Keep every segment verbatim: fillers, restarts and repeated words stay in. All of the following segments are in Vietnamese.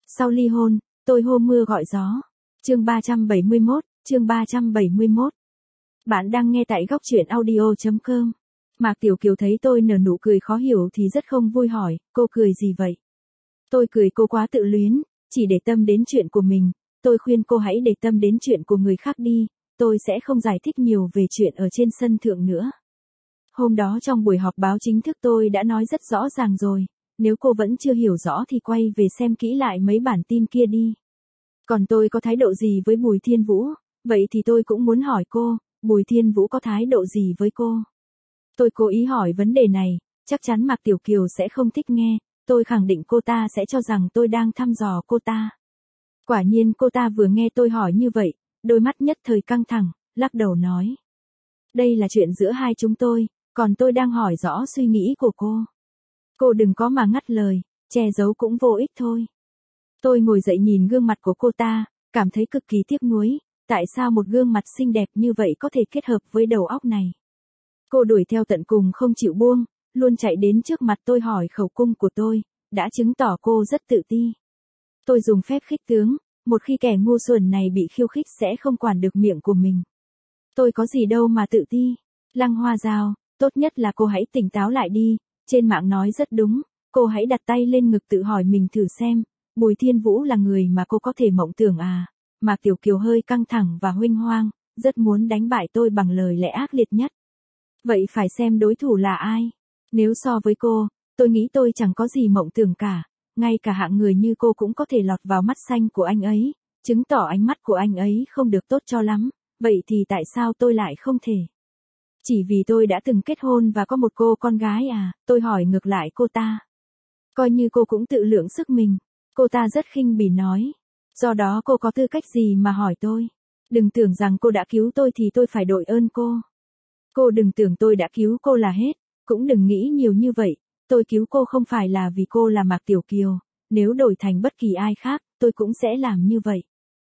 Sau ly hôn, tôi hô mưa gọi gió. Chương ba trăm bảy mươi mốt, chương ba trăm bảy mươi mốt. Bạn đang nghe tại góc truyện audio chấm com. Mạc Tiểu Kiều thấy tôi nở nụ cười khó hiểu thì rất không vui hỏi, cô cười gì vậy? Tôi cười cô quá tự luyến, chỉ để tâm đến chuyện của mình. Tôi khuyên cô hãy để tâm đến chuyện của người khác đi, tôi sẽ không giải thích nhiều về chuyện ở trên sân thượng nữa. Hôm đó trong buổi họp báo chính thức tôi đã nói rất rõ ràng rồi, nếu cô vẫn chưa hiểu rõ thì quay về xem kỹ lại mấy bản tin kia đi. Còn tôi có thái độ gì với Bùi Thiên Vũ, vậy thì tôi cũng muốn hỏi cô, Bùi Thiên Vũ có thái độ gì với cô? Tôi cố ý hỏi vấn đề này, chắc chắn Mạc Tiểu Kiều sẽ không thích nghe, tôi khẳng định cô ta sẽ cho rằng tôi đang thăm dò cô ta. Quả nhiên cô ta vừa nghe tôi hỏi như vậy, đôi mắt nhất thời căng thẳng, lắc đầu nói. Đây là chuyện giữa hai chúng tôi, còn tôi đang hỏi rõ suy nghĩ của cô. Cô đừng có mà ngắt lời, che giấu cũng vô ích thôi. Tôi ngồi dậy nhìn gương mặt của cô ta, cảm thấy cực kỳ tiếc nuối, tại sao một gương mặt xinh đẹp như vậy có thể kết hợp với đầu óc này. Cô đuổi theo tận cùng không chịu buông, luôn chạy đến trước mặt tôi hỏi khẩu cung của tôi, đã chứng tỏ cô rất tự ti. Tôi dùng phép khích tướng, một khi kẻ ngu xuẩn này bị khiêu khích sẽ không quản được miệng của mình. Tôi có gì đâu mà tự ti. Lăng Hoa Giao, tốt nhất là cô hãy tỉnh táo lại đi, trên mạng nói rất đúng, cô hãy đặt tay lên ngực tự hỏi mình thử xem, Bùi Thiên Vũ là người mà cô có thể mộng tưởng à? Mạc Tiểu Kiều hơi căng thẳng và huênh hoang, rất muốn đánh bại tôi bằng lời lẽ ác liệt nhất. Vậy phải xem đối thủ là ai? Nếu so với cô, tôi nghĩ tôi chẳng có gì mộng tưởng cả, ngay cả hạng người như cô cũng có thể lọt vào mắt xanh của anh ấy, chứng tỏ ánh mắt của anh ấy không được tốt cho lắm, vậy thì tại sao tôi lại không thể? Chỉ vì tôi đã từng kết hôn và có một cô con gái à? Tôi hỏi ngược lại cô ta. Coi như cô cũng tự lượng sức mình. Cô ta rất khinh bỉ nói. Do đó cô có tư cách gì mà hỏi tôi? Đừng tưởng rằng cô đã cứu tôi thì tôi phải đội ơn cô. Cô đừng tưởng tôi đã cứu cô là hết, cũng đừng nghĩ nhiều như vậy, tôi cứu cô không phải là vì cô là Mạc Tiểu Kiều, nếu đổi thành bất kỳ ai khác, tôi cũng sẽ làm như vậy.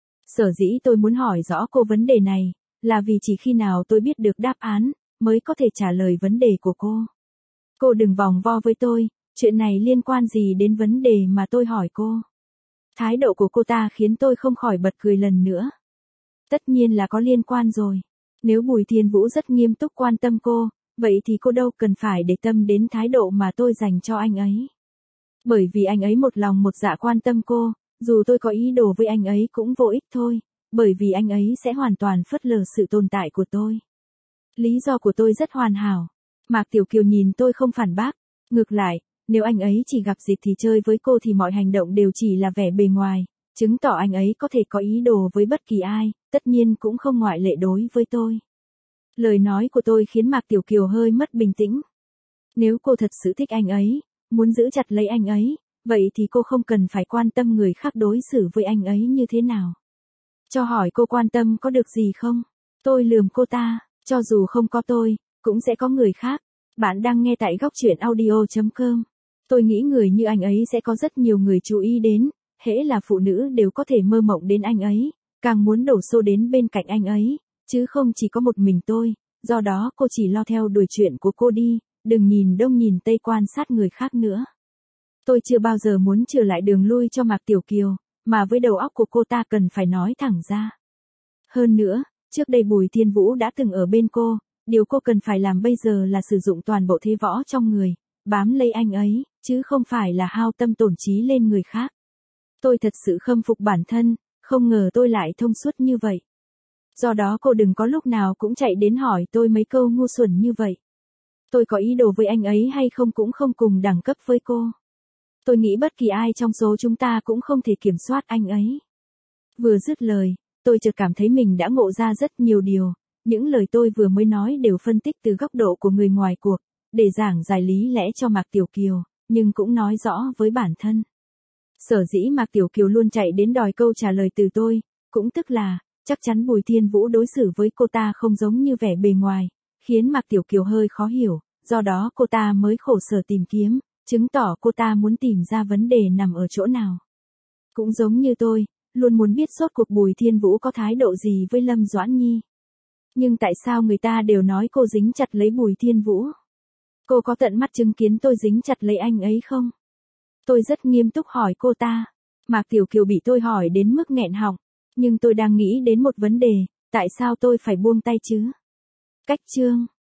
Sở dĩ tôi muốn hỏi rõ cô vấn đề này, là vì chỉ khi nào tôi biết được đáp án, mới có thể trả lời vấn đề của cô. Cô đừng vòng vo với tôi, chuyện này liên quan gì đến vấn đề mà tôi hỏi cô. Thái độ của cô ta khiến tôi không khỏi bật cười lần nữa. Tất nhiên là có liên quan rồi. Nếu Bùi Thiên Vũ rất nghiêm túc quan tâm cô, vậy thì cô đâu cần phải để tâm đến thái độ mà tôi dành cho anh ấy. Bởi vì anh ấy một lòng một dạ quan tâm cô, dù tôi có ý đồ với anh ấy cũng vô ích thôi, bởi vì anh ấy sẽ hoàn toàn phớt lờ sự tồn tại của tôi. Lý do của tôi rất hoàn hảo. Mạc Tiểu Kiều nhìn tôi không phản bác, ngược lại, nếu anh ấy chỉ gặp dịp thì chơi với cô thì mọi hành động đều chỉ là vẻ bề ngoài, chứng tỏ anh ấy có thể có ý đồ với bất kỳ ai, tất nhiên cũng không ngoại lệ đối với tôi. Lời nói của tôi khiến Mạc Tiểu Kiều hơi mất bình tĩnh. Nếu cô thật sự thích anh ấy, muốn giữ chặt lấy anh ấy, vậy thì cô không cần phải quan tâm người khác đối xử với anh ấy như thế nào. Cho hỏi cô quan tâm có được gì không? Tôi lườm cô ta, cho dù không có tôi, cũng sẽ có người khác. Bạn đang nghe tại góc truyện audio chấm com. Tôi nghĩ người như anh ấy sẽ có rất nhiều người chú ý đến, hễ là phụ nữ đều có thể mơ mộng đến anh ấy, càng muốn đổ xô đến bên cạnh anh ấy, chứ không chỉ có một mình tôi, do đó cô chỉ lo theo đuổi chuyện của cô đi, đừng nhìn đông nhìn tây quan sát người khác nữa. Tôi chưa bao giờ muốn trở lại đường lui cho Mạc Tiểu Kiều, mà với đầu óc của cô ta cần phải nói thẳng ra. Hơn nữa, trước đây Bùi Thiên Vũ đã từng ở bên cô, điều cô cần phải làm bây giờ là sử dụng toàn bộ thế võ trong người, bám lấy anh ấy, chứ không phải là hao tâm tổn trí lên người khác. Tôi thật sự khâm phục bản thân, không ngờ tôi lại thông suốt như vậy. Do đó cô đừng có lúc nào cũng chạy đến hỏi tôi mấy câu ngu xuẩn như vậy. Tôi có ý đồ với anh ấy hay không cũng không cùng đẳng cấp với cô. Tôi nghĩ bất kỳ ai trong số chúng ta cũng không thể kiểm soát anh ấy. Vừa dứt lời, tôi chợt cảm thấy mình đã ngộ ra rất nhiều điều. Những lời tôi vừa mới nói đều phân tích từ góc độ của người ngoài cuộc, để giảng giải lý lẽ cho Mạc Tiểu Kiều, nhưng cũng nói rõ với bản thân. Sở dĩ Mạc Tiểu Kiều luôn chạy đến đòi câu trả lời từ tôi, cũng tức là, chắc chắn Bùi Thiên Vũ đối xử với cô ta không giống như vẻ bề ngoài, khiến Mạc Tiểu Kiều hơi khó hiểu, do đó cô ta mới khổ sở tìm kiếm, chứng tỏ cô ta muốn tìm ra vấn đề nằm ở chỗ nào. Cũng giống như tôi, luôn muốn biết rốt cuộc Bùi Thiên Vũ có thái độ gì với Lâm Doãn Nhi. Nhưng tại sao người ta đều nói cô dính chặt lấy Bùi Thiên Vũ? Cô có tận mắt chứng kiến tôi dính chặt lấy anh ấy không? Tôi rất nghiêm túc hỏi cô ta. Mạc Tiểu Kiều bị tôi hỏi đến mức nghẹn họng. Nhưng tôi đang nghĩ đến một vấn đề, tại sao tôi phải buông tay chứ? Cách chương